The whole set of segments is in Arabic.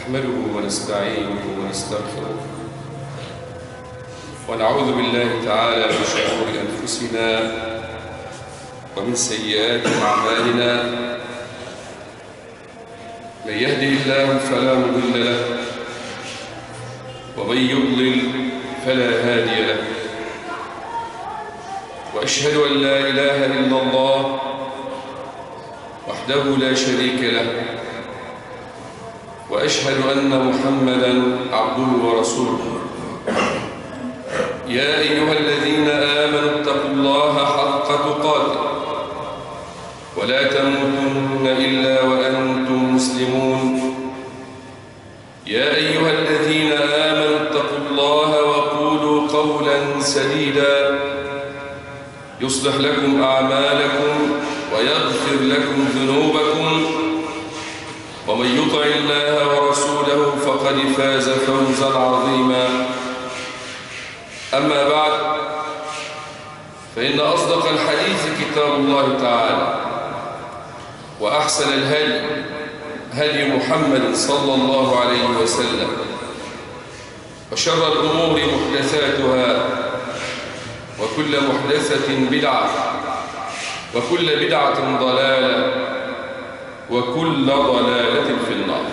نحمده ونستعينه ونستغفره ونعوذ بالله تعالى من شرور أنفسنا ومن سيئات أعمالنا. من يهده الله فلا مضل له ومن يضلل فلا هادي له، وأشهد أن لا إله إلا الله وحده لا شريك له، وأشهد أن محمدًا عبده ورسوله. يا أيها الذين آمنوا اتقوا الله حق تقاته ولا تموتن إلا وأنتم مسلمون. يا أيها الذين آمنوا اتقوا الله وقولوا قولا سديدا يصلح لكم أعمالكم ويغفر لكم ذنوبكم، ومن يطع الله ورسوله فقد فاز فوزا عظيما. أما بعد، فإن أصدق الحديث كتاب الله تعالى، وأحسن الهدي هدي محمد صلى الله عليه وسلم، وشر الأمور محدثاتها، وكل محدثة بدعة، وكل بدعة ضلالة، وكل ضلالة في النار.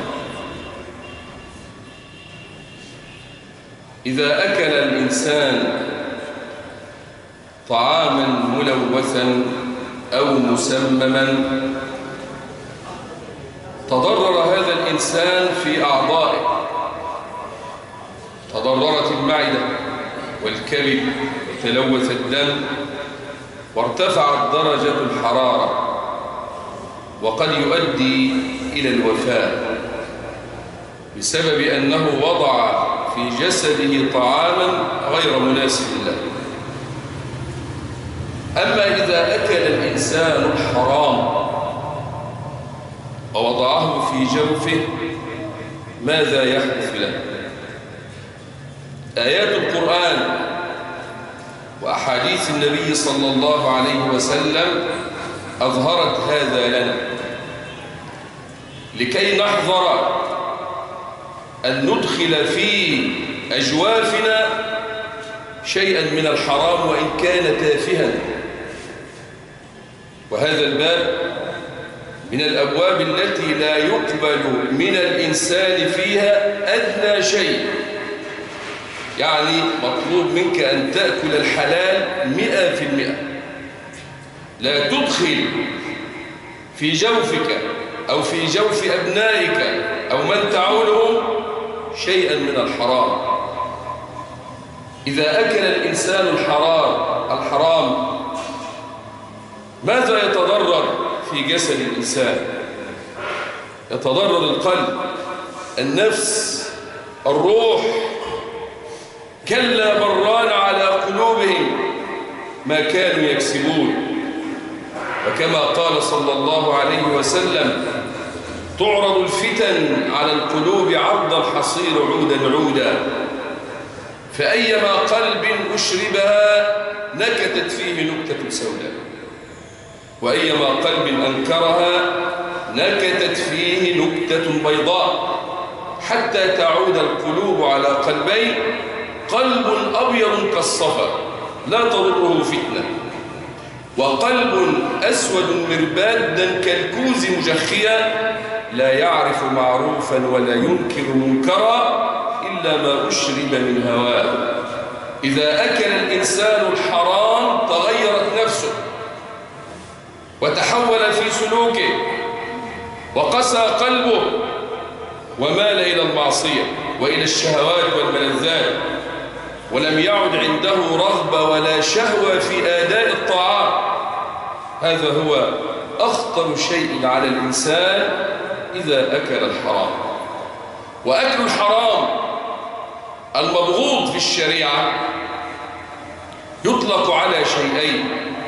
إذا أكل الإنسان طعاما ملوثا أو مسمما تضرر هذا الإنسان في أعضائه، تضررت المعدة والكبد وتلوث الدم وارتفعت درجة الحرارة، وقد يؤدي إلى الوفاة بسبب أنه وضع في جسده طعاما غير مناسب له. أما إذا أكل الإنسان الحرام ووضعه في جوفه ماذا يحدث له؟ آيات القرآن وأحاديث النبي صلى الله عليه وسلم أظهرت هذا لنا لكي نحذر أن ندخل في أجوافنا شيئا من الحرام وإن كان تافها. وهذا الباب من الأبواب التي لا يقبل من الإنسان فيها أدنى شيء، يعني مطلوب منك أن تأكل الحلال 100%. لا تدخل في جوفك أو في جوف أبنائك أو من تعولهم شيئا من الحرام. إذا أكل الإنسان الحرام ماذا يتضرر في جسد الإنسان؟ يتضرر القلب، النفس، الروح. كلا بران على قلوبهم ما كانوا يكسبون. وكما قال صلى الله عليه وسلم: تعرض الفتن على القلوب عرض الحصير عودا عودا، فأيما قلب أشربها نكتت فيه نكتة سوداء، وأيما قلب أنكرها نكتت فيه نكتة بيضاء، حتى تعود القلوب على قلبين: قلب أبيض كالصفا لا تضره فتنة، وقلب أسود مربادا كالكوز مجخيا لا يعرف معروفا ولا ينكر منكرا إلا ما أشرب من هواه. إذا أكل الإنسان الحرام تغيرت نفسه وتحول في سلوكه وقسى قلبه ومال إلى المعصية وإلى الشهوات والملذات، ولم يعد عنده رغبة ولا شهوة في آداء الطاعات. هذا هو أخطر شيء على الإنسان إذا أكل الحرام. وأكل الحرام المبغوض في الشريعة يطلق على شيئين: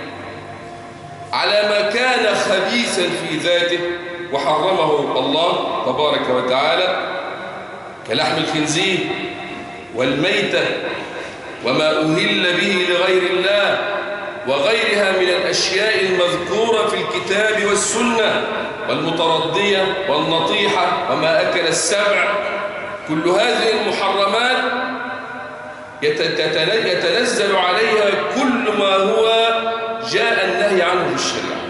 على ما كان خبيثا في ذاته وحرمه الله تبارك وتعالى كلحم الخنزير والميتة وما أهل به لغير الله وغيرها من الأشياء المذكورة في الكتاب والسنة والمتردية والنطيحة وما أكل السبع، كل هذه المحرمات يتنزل عليها كل ما هو جاء النهي عنه في الشريعة.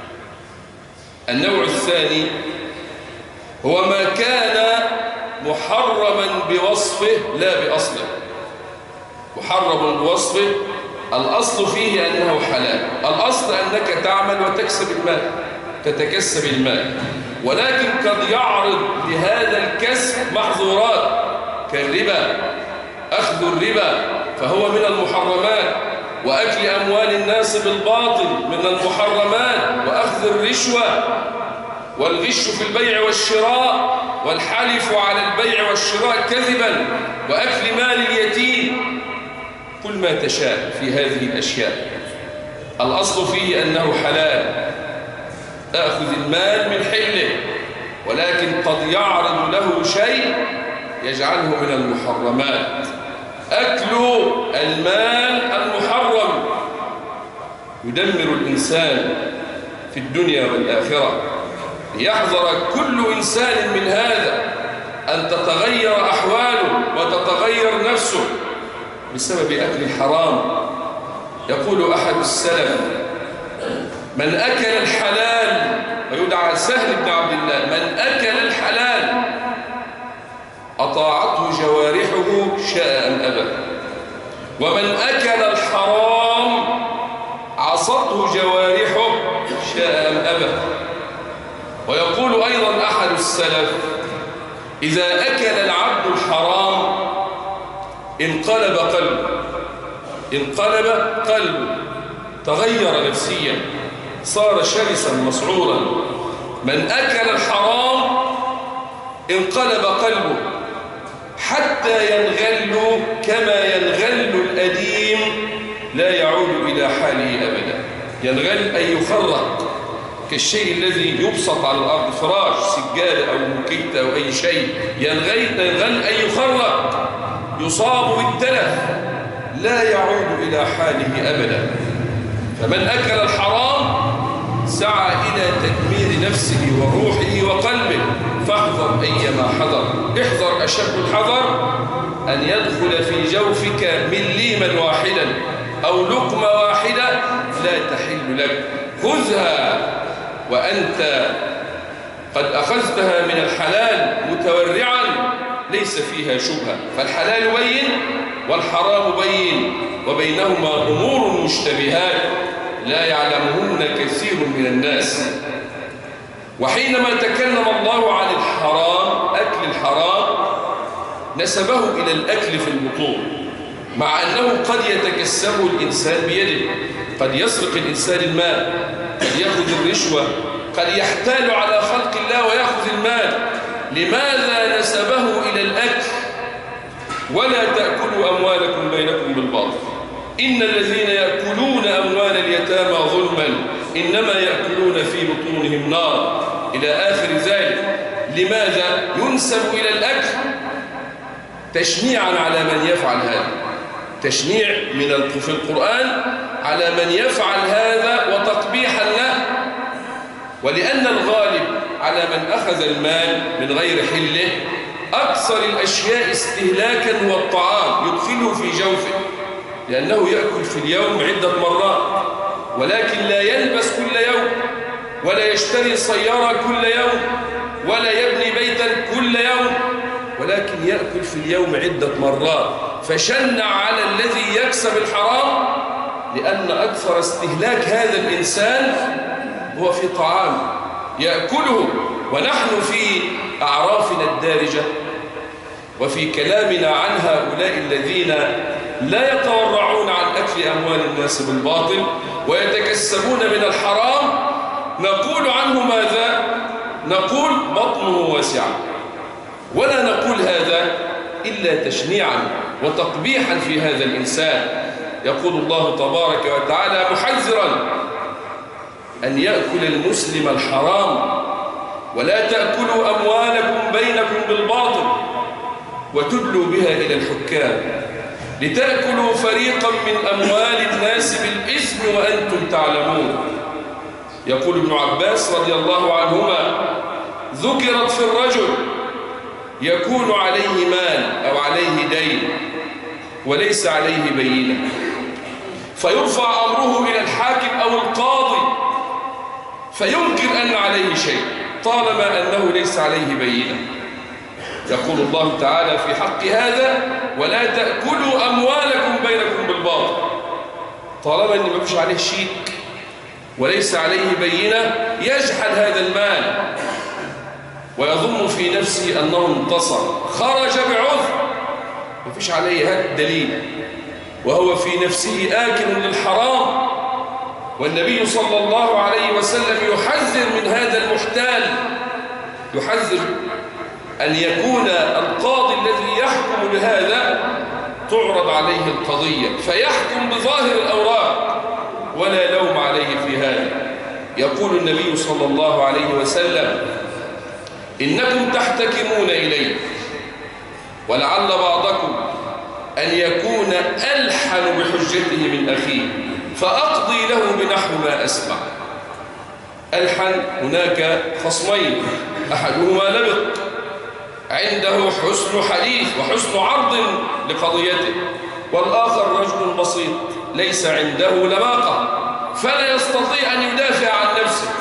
النوع الثاني هو ما كان محرما بوصفه لا بأصله. محرم بوصفه، الأصل فيه أنه حلال، الأصل أنك تعمل وتكسب المال، تتكسب المال، ولكن قد يعرض لهذا الكسب محظورات كالربا، أخذ الربا فهو من المحرمات، وأكل أموال الناس بالباطل من المحرمات، وأخذ الرشوة والغش في البيع والشراء والحلف على البيع والشراء كذبا وأكل مال اليتيم، كل ما تشاء في هذه الأشياء الأصل فيه أنه حلال، أخذ المال من حله، ولكن قد يعرض له شيء يجعله من المحرمات. أكل المال المحرم يدمر الإنسان في الدنيا والآخرة. ليحذر كل إنسان من هذا، أن تتغير أحواله وتتغير نفسه بسبب أكل الحرام. يقول أحد السلف: من أكل الحلال، ويدعى سهل بن عبد الله، من أكل الحلال أطاعته جوارحه شاء أم أبى، ومن أكل الحرام عصته جوارحه شاء أم أبى. ويقول أيضا أحد السلف: إذا أكل العبد الحرام انقلب قلبه، تغير نفسيا، صار شرسا مسعورا. من أكل الحرام انقلب قلبه حتى ينغل كما ينغل الأديم، لا يعود إلى حاله أبدا. ينغل أي يخرق، كالشيء الذي يبسط على الأرض، فراش، سجادة أو مكيتة أو أي شيء، ينغل أي يخرق، يصاب بالتلف، لا يعود إلى حاله أبدا. فمن أكل الحرام سعى إلى تدمير نفسه وروحه وقلبه، فاحذر أيما حذر، احذر أشد الحذر أن يدخل في جوفك مليما واحدا أو لقمة واحدة لا تحل لك. خذها وأنت قد أخذتها من الحلال متورعا ليس فيها شبهة، فالحلال بين والحرام بين، وبينهما أمور مشتبهات لا يعلمهن كثير من الناس. وحينما تكلم الله عن الحرام، أكل الحرام، نسبه إلى الأكل في البطون، مع أنه قد يتكسبه الإنسان بيده، قد يسرق الإنسان المال، قد يأخذ الرشوة، قد يحتال على خلق الله ويأخذ المال. لماذا نسبه إلى الأكل؟ ولا تأكلوا أموالكم بينكم بالباطل إن الذين يأكلون أموال اليتامى ظلما إنما يأكلون في بطونهم نار، إلى آخر ذلك. لماذا ينسب إلى الأكل؟ تشنيعا على من يفعل هذا، تشنيع في القرآن على من يفعل هذا وتقبيحا له. ولأن الغالب على من أخذ المال من غير حله أكثر الأشياء استهلاكا هو الطعام، يدخله في جوفه، لأنه يأكل في اليوم عدة مرات، ولكن لا يلبس كل يوم، ولا يشتري سيارة كل يوم، ولا يبني بيتا كل يوم، ولكن يأكل في اليوم عدة مرات. فشنع على الذي يكسب الحرام، لأن أكثر استهلاك هذا الإنسان هو في طعام يأكله. ونحن في أعرافنا الدارجة وفي كلامنا عن هؤلاء الذين لا يتورعون عن أكل أموال الناس بالباطل ويتكسبون من الحرام، نقول عنه ماذا؟ نقول بطنه واسعة، ولا نقول هذا إلا تشنيعا وتقبيحا في هذا الإنسان. يقول الله تبارك وتعالى محذرا أن يأكل المسلم الحرام: ولا تأكلوا أموالكم بينكم بالباطل وتدلوا بها إلى الحكام لتأكلوا فريقا من أموال الناس بالإثم وأنتم تعلمون. يقول ابن عباس رضي الله عنهما: ذكرت في الرجل يكون عليه مال أو عليه دين وليس عليه بينة، فيرفع أمره إلى الحاكم أو القاضي فينكر أن عليه شيء طالما أنه ليس عليه بينة. يقول الله تعالى في حق هذا: ولا تأكلوا أموالكم بينكم بالباطل. طالما أن ما فيش عليه شيك وليس عليه بينة يجحد هذا المال ويظن في نفسه أنه انتصر، خرج بعذر ما فيش عليه هذا الدليل، وهو في نفسه آكل للحرام. والنبي صلى الله عليه وسلم يحذر من هذا المحتال، يحذر أن يكون القاضي الذي يحكم بهذا تعرض عليه القضية فيحكم بظاهر الأوراق ولا لوم عليه في هذا. يقول النبي صلى الله عليه وسلم: إنكم تحتكمون إليه ولعل بعضكم أن يكون ألحن بحجته من أخيه فأقضي له بنحو ما أسمع. ألحن، هناك خصمين، أحدهما لبق عنده حسن حديث وحسن عرض لقضيته، والآخر رجل بسيط ليس عنده لباقة فلا يستطيع أن يدافع عن نفسه،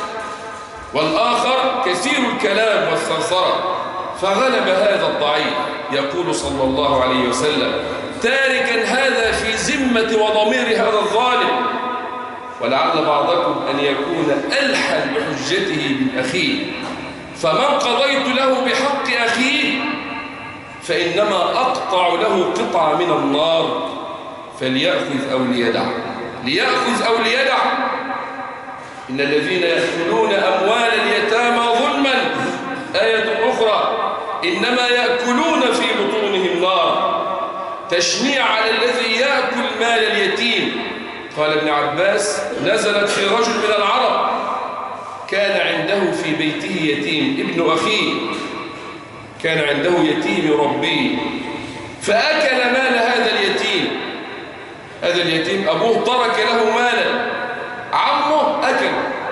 والآخر كثير الكلام والثرثرة فغلب هذا الضعيف. يقول صلى الله عليه وسلم: تاركا هذا في ذمة وضمير هذا الظالم، ولعل بعضكم أن يكون ألحن بحجته من أخيه، فمن قضيت له بحق أخيه فإنما أقطع له قطعة من النار فليأخذ أو ليدع. ليأخذ أو ليدع. إن الذين يأكلون أموال اليتامى ظلما، آية أخرى، إنما يأكلون في بطونهم نار، تشنيع على الذي يأكل مال اليتيم. قال ابن عباس: نزلت في رجل من العرب كان عنده في بيته يتيم ابن أخيه، كان عنده يتيم يربيه فأكل مال هذا اليتيم. هذا اليتيم أبوه ترك له مالا، عمه أكل،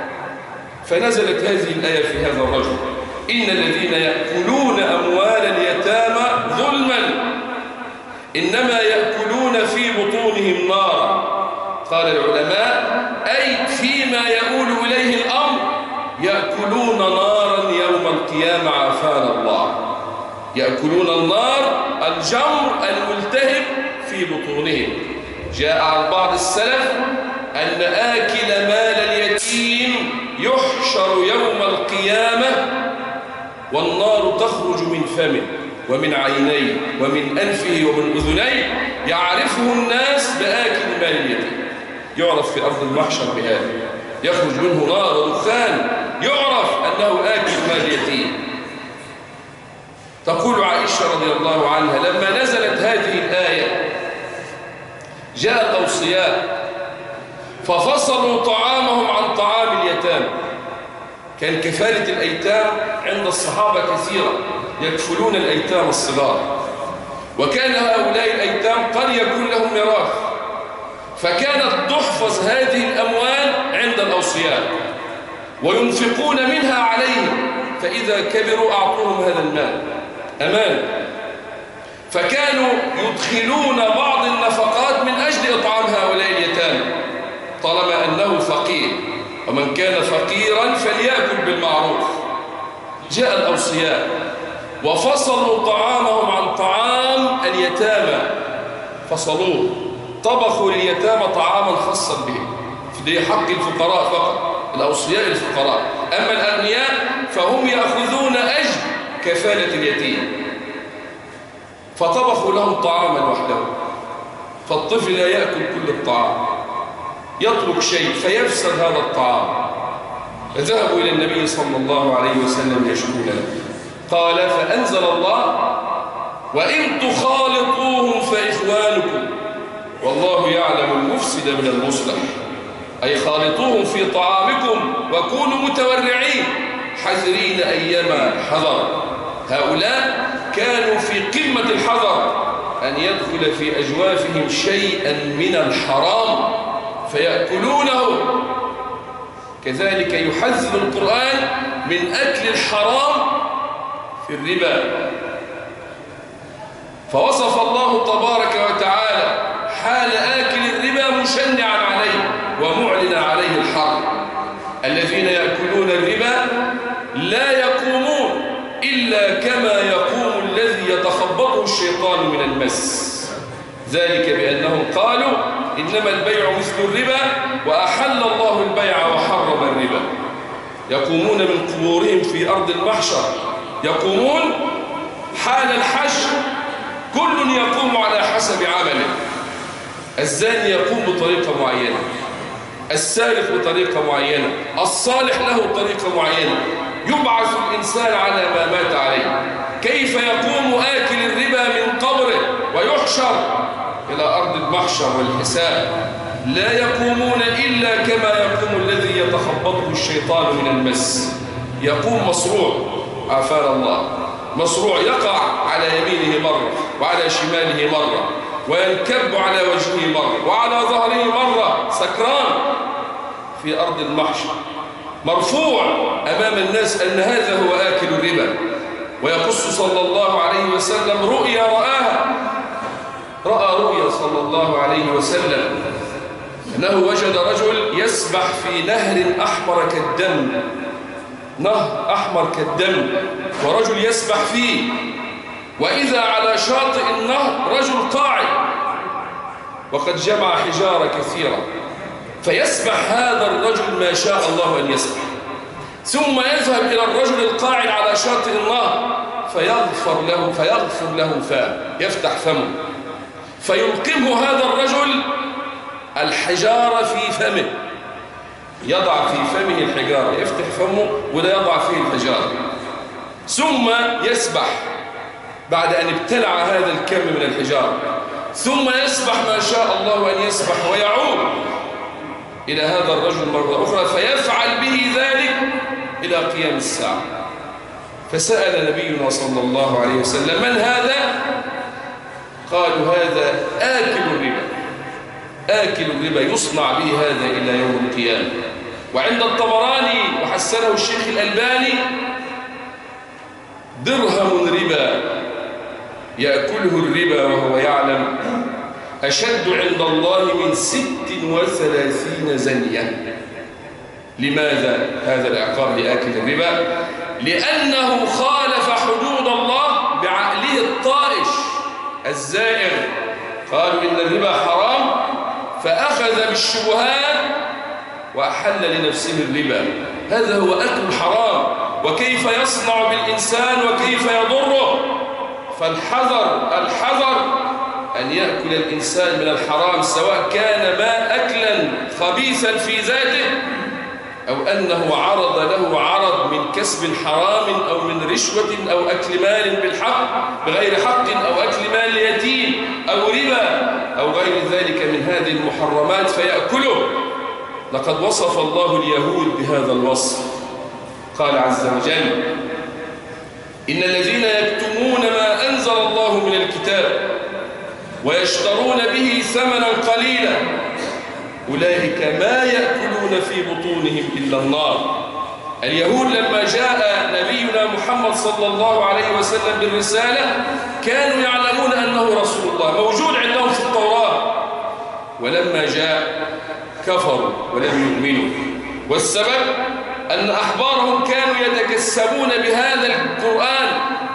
فنزلت هذه الآية في هذا الرجل: إن الذين يأكلون أموال اليتامى ظلما إنما يأكلون في بطونهم نارا. قال العلماء: أي فيما يؤول إليه الأمر يأكلون نارا يوم القيامة، عافانا الله. يأكلون النار، الجمر الملتهب في بطونهم. جاء عن بعض السلف أن آكل مال اليتيم يحشر يوم القيامة والنار تخرج من فمه ومن عينيه ومن أنفه ومن أذنيه، يعرفه الناس بآكل مال اليتيم، يعرف في أرض المحشر بهذا، يخرج منه نار ودخان، يعرف أنه آكل مال اليتيم. تقول عائشة رضي الله عنها: لما نزلت هذه الآية جاء الأوصياء ففصلوا طعامهم عن طعام اليتامى. كان كفالة الأيتام عند الصحابة كثيرة، يكفلون الأيتام الصغار، وكان هؤلاء الأيتام قد يكون لهم ميراث، فكانت تحفظ هذه الأموال عند الأوصياء وينفقون منها عليهم، فإذا كبروا أعطوهم هذا المال أمان. فكانوا يدخلون بعض النفقات من أجل إطعام هؤلاء اليتامى طالما أنه فقير، ومن كان فقيرا فليأكل بالمعروف. جاء الأوصياء وفصلوا طعامهم عن طعام اليتامى، فصلوه، طبخوا لليتامى طعاما خاصا بهم في حق الفقراء فقط، الأوصياء الفقراء، أما الأغنياء فهم يأخذون أجر كفالة اليتيم، فطبخوا لهم طعاما وحده، فالطفل لا يأكل كل الطعام، يترك شيء فيفسد هذا الطعام. فذهبوا إلى النبي صلى الله عليه وسلم يشكون له، قال: فأنزل الله: وإن تخالطوهم فإخوانكم والله يعلم المفسد من المصلح. أي خالطوهم في طعامكم وكونوا متورعين حذرين أيما حذر. هؤلاء كانوا في قمة الحذر أن يدخل في أجوافهم شيئا من الحرام فيأكلونه. كذلك يحذر القرآن من أكل الحرام في الربا. فوصف الله تبارك وتعالى حال آكل الربا مشنعا عليه ومعلنا عليه الحرب. الذين يأكلون الربا لا يقومون إلا كما يقوم الذي يتخبطه الشيطان من المس، ذلك بأنهم قالوا إنما البيع مثل الربا وأحل الله البيع وحرم الربا. يقومون من قبورهم في أرض المحشر، يقومون حال الحشر، كل يقوم على حسب عمله. الزاني يقوم بطريقة معينة، السارق بطريقة معينة، الصالح له طريقة معينة، يبعث الإنسان على ما مات عليه. كيف يقوم آكل الربا من قبره ويحشر إلى أرض المحشر والحساب؟ لا يقومون إلا كما يقوم الذي يتخبطه الشيطان من المس. يقوم مصروع، عافانا الله، مصروع يقع على يمينه مرة وعلى شماله مرة، وينكب على وجهه مرة وعلى ظهره مرة، سكران في أرض المحشر، مرفوع أمام الناس أن هذا هو آكل الربا. ويقص صلى الله عليه وسلم رؤيا رآها، رأى رؤيا صلى الله عليه وسلم أنه وجد رجل يسبح في نهر أحمر كالدم، نهر أحمر كالدم، ورجل يسبح فيه، وإذا على شاطئ النهر رجل قاعد وقد جمع حجارة كثيرة، فيسبح هذا الرجل ما شاء الله أن يسبح، ثم يذهب إلى الرجل القاعد على شاطئ النهر فيغفر له فاه، يفتح فمه، فيلقمه هذا الرجل الحجارة في فمه، يضع في فمه الحجارة، يفتح فمه ولا يضع فيه الحجارة، ثم يسبح بعد أن ابتلع هذا الكم من الحجارة، ثم يسبح ما شاء الله أن يسبح ويعود إلى هذا الرجل مرة أخرى فيفعل به ذلك إلى قيام الساعة. فسأل نبينا صلى الله عليه وسلم: من هذا؟ قالوا: هذا آكل الربا، آكل الربا يصنع به هذا إلى يوم القيامة. وعند الطبراني وحسنه الشيخ الألباني: درهم ربا يأكله الربا وهو يعلم أشد عند الله من 36 زنية. لماذا هذا العقاب لآكل الربا؟ لأنه خالف حدود الله بعقله الطائش الزائر. قالوا إن الربا حرام فأخذ بالشبهات وأحل لنفسه الربا. هذا هو أكل الحرام، وكيف يصنع بالإنسان وكيف يضره. فالحذر أن يأكل الإنسان من الحرام، سواء كان ما أكلا خبيثا في ذاته أو أنه عرض له عرض من كسب حرام أو من رشوة أو أكل مال بالحق بغير حق أو أكل مال يتيم أو ربا أو غير ذلك من هذه المحرمات فيأكله. لقد وصف الله اليهود بهذا الوصف، قال عز وجل: إن الذين يكتمون ما أنزل الله من الكتاب ويشترون به ثمنا قليلا أولئك ما يأكلون في بطونهم إلا النار. اليهود لما جاء نبينا محمد صلى الله عليه وسلم بالرسالة كانوا يعلمون أنه رسول الله موجود عندهم في التوراة، ولما جاء كفروا ولم يؤمنوا. والسبب أن أحبارهم كانوا يتكسبون بهذا القرآن،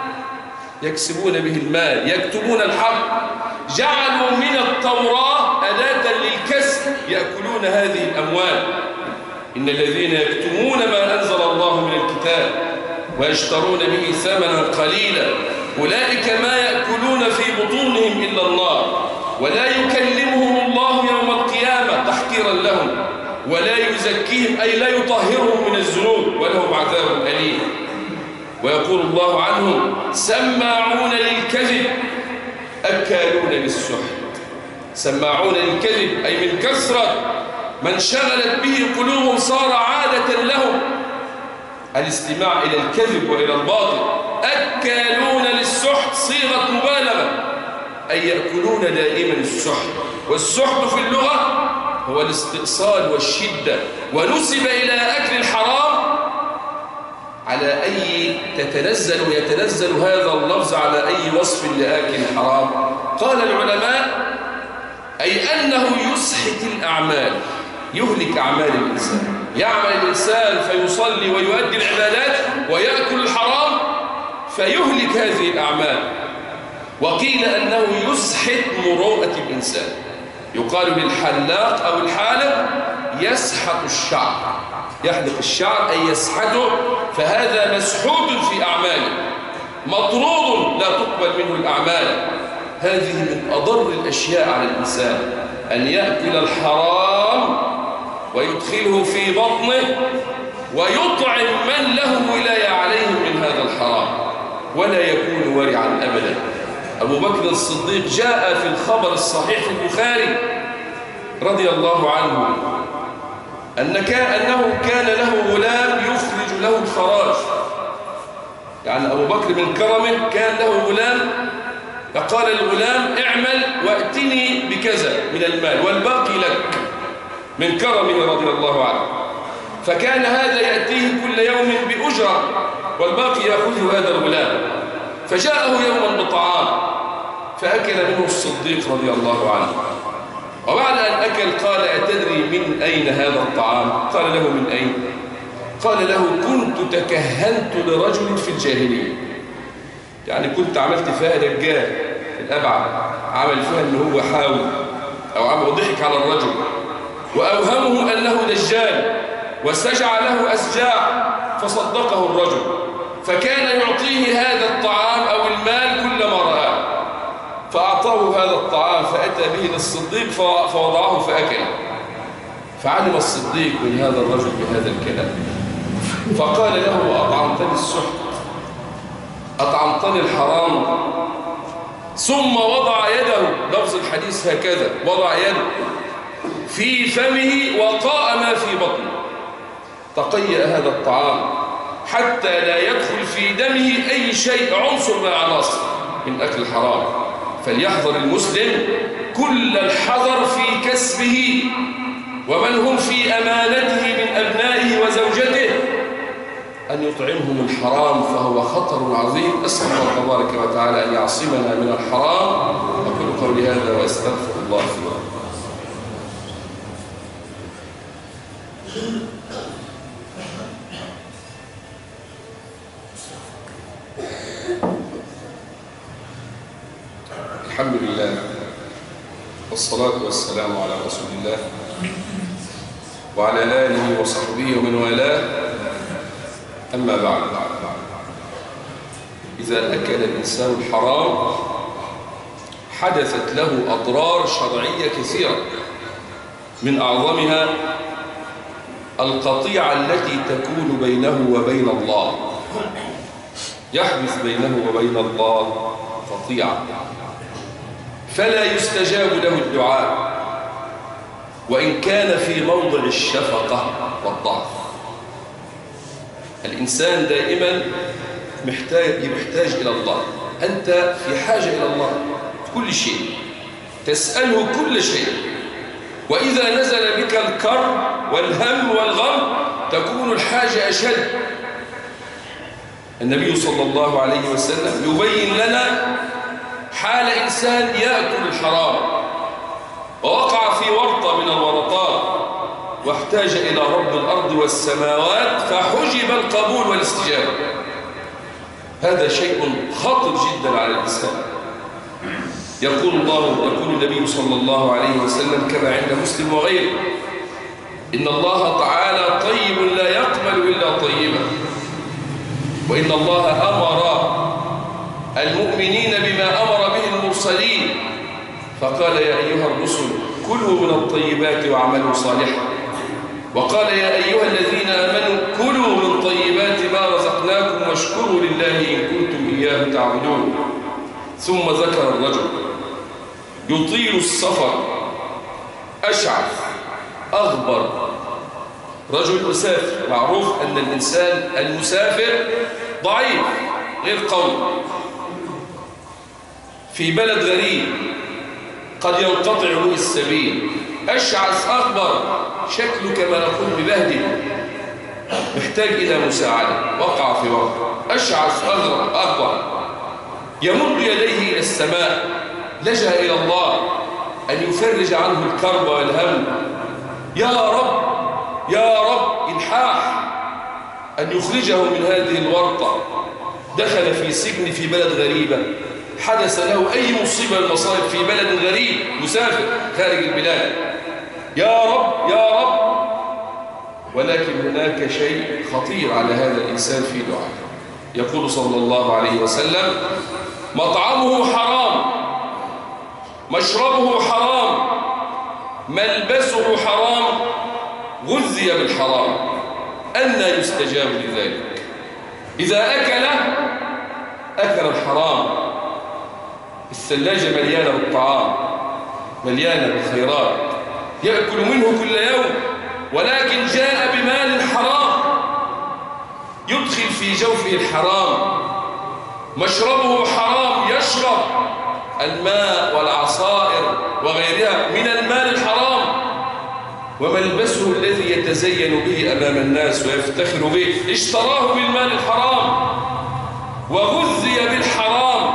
يكسبون به المال، يكتبون الحق، جعلوا من التوراة أداة للكسب، يأكلون هذه الأموال. إن الذين يكتمون ما أنزل الله من الكتاب ويشترون به ثمنا قليلا أولئك ما يأكلون في بطونهم إلا النار ولا يكلمهم الله يوم القيامة تحقيرا لهم ولا يزكيهم أي لا يطهرهم من الذنوب ولهم عذاب أليم. ويقول الله عنهم: سماعون للكذب أكالون للسحت. سماعون للكذب أي من كثرة من شغلت به قلوبهم صار عادة لهم الاستماع إلى الكذب وإلى الباطل. أكالون للسحت صيغة مبالغة، أي يأكلون دائما السحت، والسحت في اللغة هو الاستئصال والشدة، ونسب إلى أكل الحرام على أي يتنزل هذا اللفظ على أي وصف لآكل الحرام. قال العلماء أي أنه يسحت الأعمال، يهلك أعمال الإنسان، يعمل الإنسان فيصلي ويؤدي العبادات ويأكل الحرام فيهلك هذه الأعمال. وقيل أنه يسحت مروءة الإنسان، يقال للحلاق أو الحالق يسحت الشعر، يحلق الشعر أي يسحته، فهذا مسحوت في أعماله، مطرود لا تقبل منه الأعمال. هذه من أضر الأشياء على الإنسان، أن يأكل الحرام ويدخله في بطنه ويطعم من له ولاية عليه من هذا الحرام، ولا يكون ورعا أبدا. أبو بكر الصديق جاء في الخبر الصحيح في البخاري رضي الله عنه أنه كان له غلام يخرج له الخراج، يعني أبو بكر من كرمه كان له غلام، فقال الغلام اعمل واتني بكذا من المال والباقي لك، من كرمه رضي الله عنه. فكان هذا يأتيه كل يوم بأجرة والباقي يأخذه هذا الغلام. فجاءه يوما بطعام فأكل منه الصديق رضي الله عنه، وبعد أن أكل قال أتدري من أين هذا الطعام؟ قال له من أين؟ قال له كنت تكهنت لرجل في الجاهلية، يعني كنت عملت فيها دجال في الأبعد، عمل فيها أنه هو حاول أو ضحك على الرجل وأوهمه أنه دجال واستجع له أسجاع فصدقه الرجل، فكان يعطيه هذا الطعام أو المال كلما رآه، فأعطاه هذا الطعام فأتى به للصديق فوضعه فأكله. فعلم الصديق من هذا الرجل بهذا الكلام، فقال له أطعمتني السحت، أطعمتني الحرام. ثم وضع يده، لفظ الحديث هكذا، وضع يده في فمه وقاء ما في بطنه، تقيأ هذا الطعام حتى لا يدخل في دمه أي شيء عنصر من العناصر من أكل الحرام. فليحذر المسلم كل الحذر في كسبه ومن هم في أمانته من أبنائه وزوجته أن يطعمهم الحرام، فهو خطر عظيم. أسأل الله تبارك وتعالى أن يعصمنا من الحرام. أقول قولي هذا وأستغفر الله لي. الحمد لله والصلاة والسلام على رسول الله وعلى آله وصحبه ومن والاه، أما بعد. إذا أكل الإنسان الحرام حدثت له أضرار شرعية كثيرة، من أعظمها القطيعة التي تكون بينه وبين الله، يحدث بينه وبين الله قطيعة، فلا يستجاب له الدعاء وإن كان في موضع الشفقة والضعف. الإنسان دائما محتاج إلى الله، أنت في حاجة إلى الله في كل شيء، تسأله كل شيء، وإذا نزل بك الكرب والهم والغم تكون الحاجة أشد. النبي صلى الله عليه وسلم يبين لنا حال إنسان يأكل الحرام ووقع في ورطة من الورطات واحتاج إلى رب الأرض والسماوات فحجب القبول والاستجابة. هذا شيء خطر جدا على الإنسان. يقول النبي صلى الله عليه وسلم كما عند مسلم وغيره: إن الله تعالى طيب لا يقبل إلا طيبا، وإن الله أمر المؤمنين بما أمر به المرسلين، فقال يا أيها الرسل كلوا من الطيبات واعملوا صالحا، وقال يا أيها الذين آمنوا كلوا من طيبات ما رزقناكم واشكروا لله إن كنتم إياه تعبدون. ثم ذكر الرجل يطيل السفر أشعث أغبر، رجل مسافر، معروف أن الإنسان المسافر ضعيف غير قوي، في بلد غريب قد ينقطع له السبيل، أشعث أخبر، شكله كما نقول مبهدل، محتاج إلى مساعدة، وقع في ورطة، أشعث أخبر، يمد يديه إلى السماء، لجأ إلى الله أن يفرج عنه الكرب والهم. يا رب يا رب، إلحاح أن يخرجه من هذه الورطة. دخل في سجن في بلد غريبة، حدث له أي مصيبة من المصائب في بلد غريب، مسافر خارج البلاد، يا رب يا رب. ولكن هناك شيء خطير على هذا الإنسان في دعائه. يقول صلى الله عليه وسلم: مطعمه حرام، مشربه حرام، ملبسه حرام، غذي بالحرام، أنى يستجاب لذلك؟ إذا أكل الحرام. الثلاجة مليانة بالطعام، مليانة بالخيرات، يأكل منه كل يوم، ولكن جاء بمال حرام، يدخل في جوفه الحرام. مشربه حرام، يشرب الماء والعصائر وغيرها من المال الحرام. وملبسه الذي يتزين به أمام الناس ويفتخر به اشتراه بالمال الحرام، وغذي بالحرام،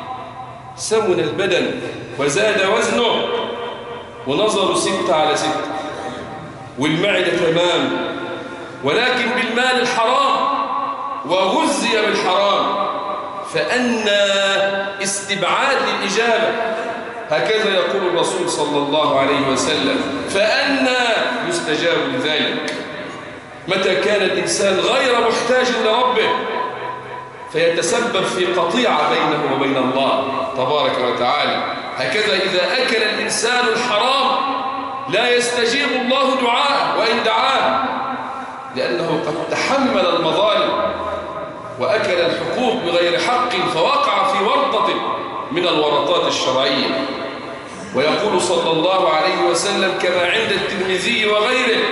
سمن البدن وزاد وزنه، ونظر 6/6، والمعدة تمام، ولكن بالمال الحرام، وغذي بالحرام، فأنى استبعاد للإجابة. هكذا يقول الرسول صلى الله عليه وسلم: فأنى يستجاب لذلك؟ متى كان الإنسان غير محتاج لربه فيتسبب في قطيعة بينه وبين الله تبارك وتعالى. هكذا إذا أكل الإنسان الحرام لا يستجيب الله دعاءه وإن دعاه، لأنه قد تحمل المظالم وأكل الحقوق بغير حق، فوقع في ورطة من الورطات الشرعية. ويقول صلى الله عليه وسلم كما عند الترمذي وغيره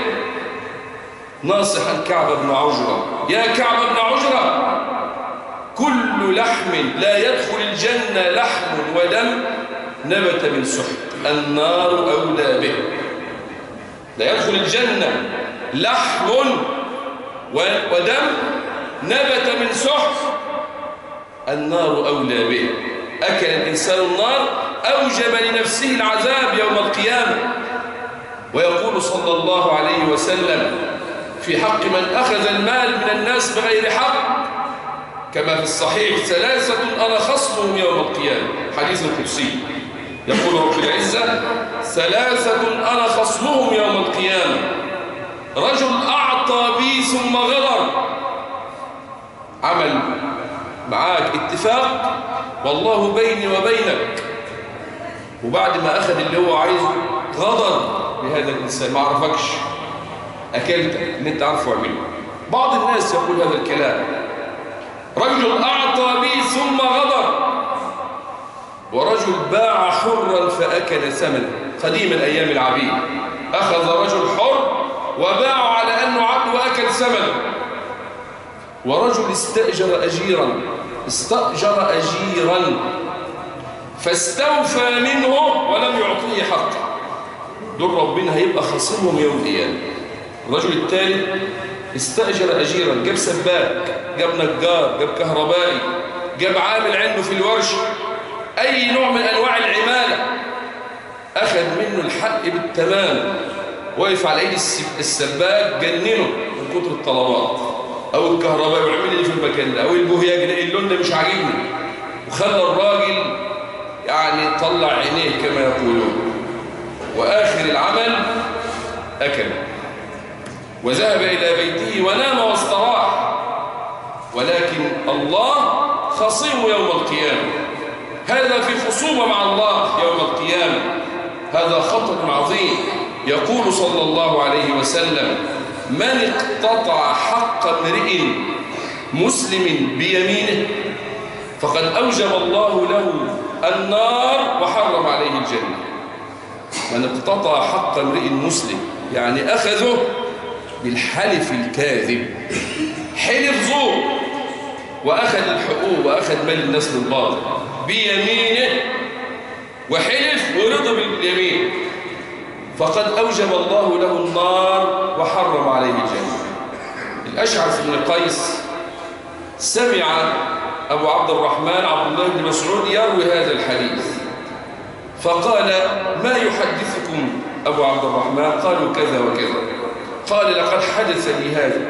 ناصحا كعب بن عجرة: يا كعب بن عجرة، كل لحم لا يدخل الجنة لحم ودم نبت من سحت، النار أولى به. لا يدخل الجنة لحم ودم نبت من سحت، النار أولى به. أكل الإنسان النار أوجب لنفسه العذاب يوم القيامة. ويقول صلى الله عليه وسلم في حق من أخذ المال من الناس بغير حق كما في الصحيح: 3 أنا خصمهم يوم القيامة، حديث قدسي. يقول رب العزة: 3 أنا خصمهم يوم القيامة: رجل أعطى بي ثم غدر، عمل معاك اتفاق والله بيني وبينك، وبعد ما أخذ اللي هو عايزه غدر بهذا الإنسان، ما عرفكش، أكلتك اللي أنت عارفه اعمله. بعض الناس يقول هذا الكلام: رجل أعطى بي ثم غدر، ورجل باع حرا فأكل ثمنه. قديما أيام العبيد أخذ رجل حر وباعه على أنه عبد وأكل ثمنه. ورجل استأجر أجيرا فاستوفى منه ولم يعطيه حقه، دول ربنا هيبقى خصمهم يوم القيامة. الرجل الثالث استأجر أجيرا، جاب سباك، جاب نجار، جاب كهربائي، جاب عامل عنده في الورش، أي نوع من أنواع العمالة، أخذ منه الحق بالتمام، وقف على ايد السباك جننه من كتر الطلبات، او الكهرباء ويعمل لي في المكان ده، او البوهياج ده اللون ده مش عاجبني، وخلى الراجل يعني طلع عينيه كما يقولون، واخر العمل اكل وذهب الى بيته ونام واستراح. ولكن الله خصيم يوم القيامه، هذا في خصومه مع الله يوم القيامه، هذا خطر عظيم. يقول صلى الله عليه وسلم: من اقتطع حق امرئ مسلم بيمينه فقد أوجب الله له النار وحرم عليه الجنة. من اقتطع حق امرئ مسلم يعني أخذه بالحلف الكاذب، حلف زور وأخذ الحقوق وأخذ مال الناس بالباطل بيمينه وحلف ورضى باليمين فقد أوجب الله له النار وحرم عليه الجنة. الأشعث بن قيس سمع أبو عبد الرحمن عبد الله بن مسعود يروي هذا الحديث فقال: ما يحدثكم أبو عبد الرحمن؟ قالوا كذا وكذا. قال: لقد حدث لي هذا.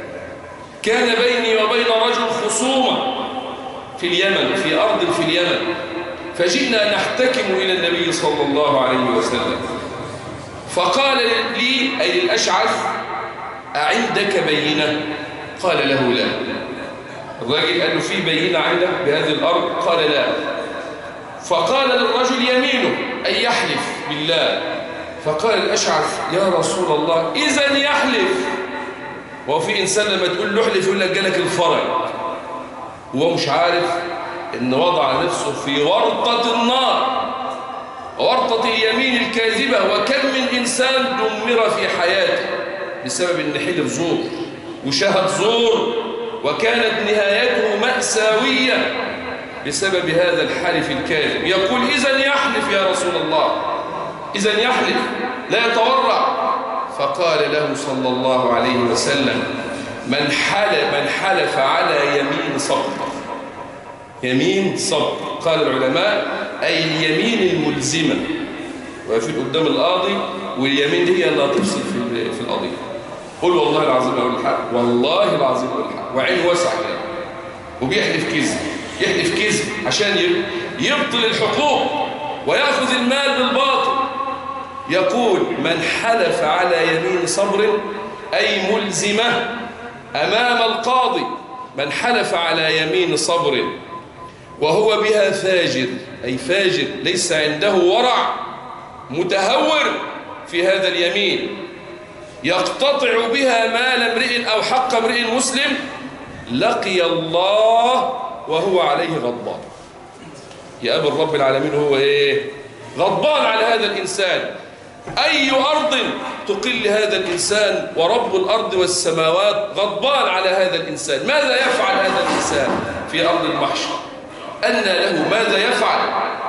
كان بيني وبين رجل خصومة في اليمن، في أرض في اليمن، فجئنا نحتكم إلى النبي صلى الله عليه وسلم فقال لي أي الأشعث: أعندك بينة؟ قال له: لا. الراجل قال له: في بينة عندك بهذه الأرض؟ قال: لا. فقال للرجل: يمينه أي يحلف بالله. فقال الأشعث: يا رسول الله إذن يحلف. وفي إنسان لما تقول له احلف يقول لك جالك الفرج، وهو مش عارف إن وضع نفسه في ورطة النار، ورطة اليمين الكاذبة. وكم من إنسان دمر في حياته بسبب إن حلف زور وشهد زور وكانت نهايته مأساوية بسبب هذا الحلف الكاذب. يقول: إذن يحلف يا رسول الله، إذن يحلف لا يتورع. فقال له صلى الله عليه وسلم: من حلف على يمين صبر. يمين صبر قال العلماء أي اليمين الملزمة، ويفيد قدام القاضي، واليمين دي هي اللي هتفصل في القضية. قل والله العظيم أقول الحق، والله العظيم أقول الحق، وعين واسعة كده، وبيحلف كذب، يحلف كذب عشان يبطل الحقوق ويأخذ المال بالباطل. يقول: من حلف على يمين صبر أي ملزمة أمام القاضي، من حلف على يمين صبر وهو بها فاجر، أي فاجر ليس عنده ورع، متهور في هذا اليمين، يقتطع بها مال امرئ أو حق امرئ مسلم، لقي الله وهو عليه غضبان. يقابل رب العالمين هو إيه؟ غضبان على هذا الإنسان. أي أرض تقل هذا الإنسان ورب الأرض والسماوات غضبان على هذا الإنسان. ماذا يفعل هذا الإنسان في أرض المحشر؟ أن له ماذا يفعل؟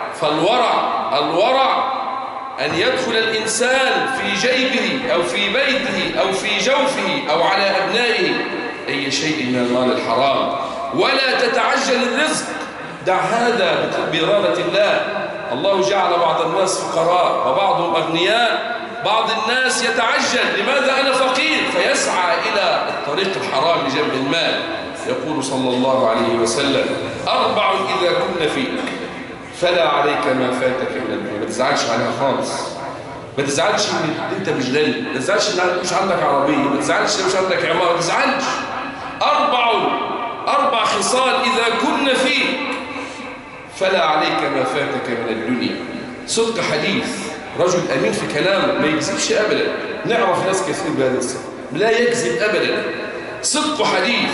الورع أن يدخل الإنسان في جيبه أو في بيته أو في جوفه أو على أبنائه أي شيء من المال الحرام، ولا تتعجل الرزق. دع هذا بإرادة الله. الله جعل بعض الناس فقراء وبعضهم أغنياء. بعض الناس يتعجل: لماذا أنا فقير؟ فيسعى إلى الطريق الحرام لجمع المال. يقول صلى الله عليه وسلم: 4 إذا كن فيك فلا عليك ما فاتك من الدنيا. ما تزعلش عليها خالص. ما تزعلش ان انت مش غني، ما تزعلش ان مش عندك عربيه، ما تزعلش ان مش عندك عماره، ما تزعلش. 4 خصال إذا كن فيك فلا عليك ما فاتك من الدنيا. صدق حديث، رجل أمين في كلامه، ما يكذبش أبدا. نعرف ناس كثير بهذا الصدق لا يكذب أبدا. صدق حديث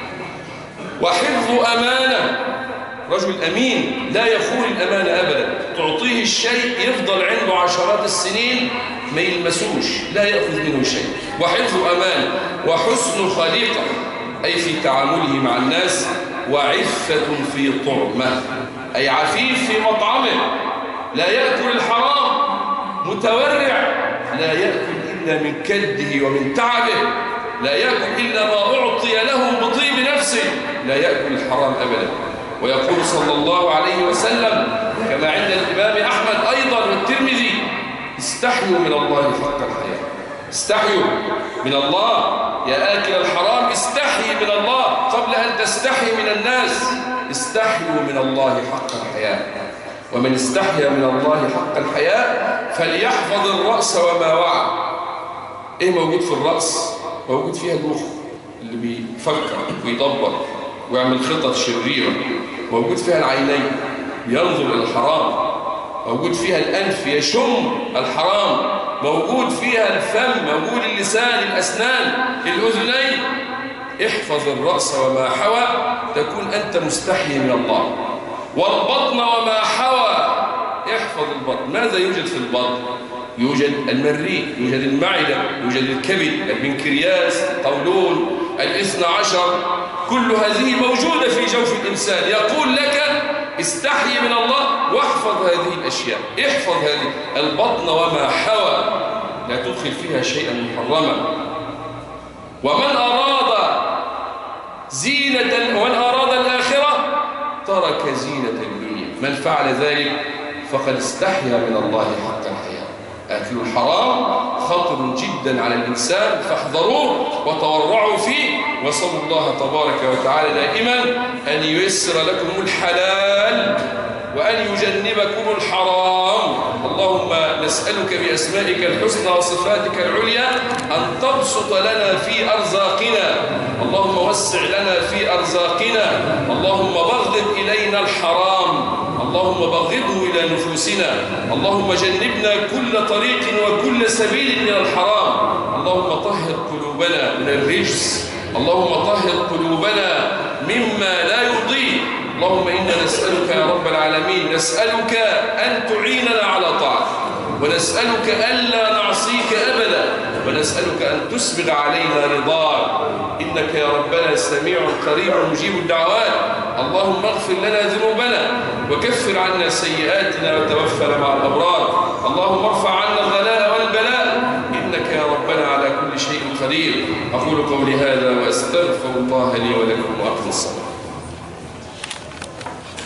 وحفظ أمانة، رجل أمين لا يخون الأمانة أبدا. تعطيه الشيء يفضل عنده عشرات السنين ما يلمسوش، لا يأخذ منه شيء. وحفظ أمانة وحسن خليقة أي في تعامله مع الناس، وعفة في طعمه أي عفيف في مطعمه، لا يأكل الحرام، متورع، لا يأكل إلا من كده ومن تعبه، لا يأكل إلا ما أعطي له بطيب نفسه، لا يأكل الحرام أبدا. ويقول صلى الله عليه وسلم كما عند الإمام أحمد أيضا والترمذي: استحيوا من الله حق الحياة. استحيوا من الله يا آكل الحرام، استحي من الله قبل أن تستحي من الناس. استحيوا من الله حق الحياة، ومن استحيا من الله حق الحياة فليحفظ الرأس وما وعى. إيه موجود في الرأس؟ موجود فيها المخ اللي بيفكر ويدبر ويعمل خطط شريرة. موجود فيها العينين ينظر إلى الحرام. موجود فيها الأنف يشم الحرام. موجود فيها الفم، موجود اللسان، الأسنان، الأذنين. احفظ الرأس وما حوى تكون أنت مستحي من الله. والبطن وما حوى، احفظ البطن. ماذا يوجد في البطن؟ يوجد المريء، يوجد المعدة، يوجد الكبد، البنكرياس، القولون، 12، كل هذه موجودة في جوف الإنسان. يقول لك: استحي من الله واحفظ هذه الأشياء. احفظ هذه البطن وما حوى، لا تدخل فيها شيئا محرما. ومن أراد الآخرة ترك زينة الدنيا. من فعل ذلك فقد استحيا من الله حق الحياء. أكل الحرام خطر جدا على الإنسان، فاحذروه وتورعوا فيه، وصلوا الله تبارك وتعالى دائما أن ييسر لكم الحلال وأن يجنبكم الحرام. اللهم نسألك بأسمائك الحسنى وصفاتك العليا أن تبسط لنا في أرزاقنا، اللهم وسع لنا في أرزاقنا، اللهم بغض إلينا الحرام، اللهم بغضه إلى نفوسنا، اللهم جنبنا كل طريق وكل سبيل من الحرام، اللهم طهر قلوبنا من الرجس، اللهم طهر قلوبنا مما لا يرضيك. اللهم إنا نسألك يا رب العالمين، نسألك أن تعيننا على طاعتك، ونسألك ألا نعصيك أبدا، ونسألك أن تسبغ علينا رضاك، إنك يا ربنا سميع قريب مجيب الدعوات. اللهم اغفر لنا ذنوبنا وكفر عنا سيئاتنا وتوفنا مع الأبرار. اللهم ارفع عنا الغلاء والبلاء، إنك يا ربنا على كل شيء قدير. أقول قولي هذا وأستغفر الله لي ولكم وأقم الصلاة.